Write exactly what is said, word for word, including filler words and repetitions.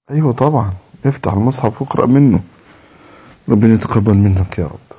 ايوه طبعا، افتح المصحف واقرأ منه. ربنا يتقبل منك يا رب.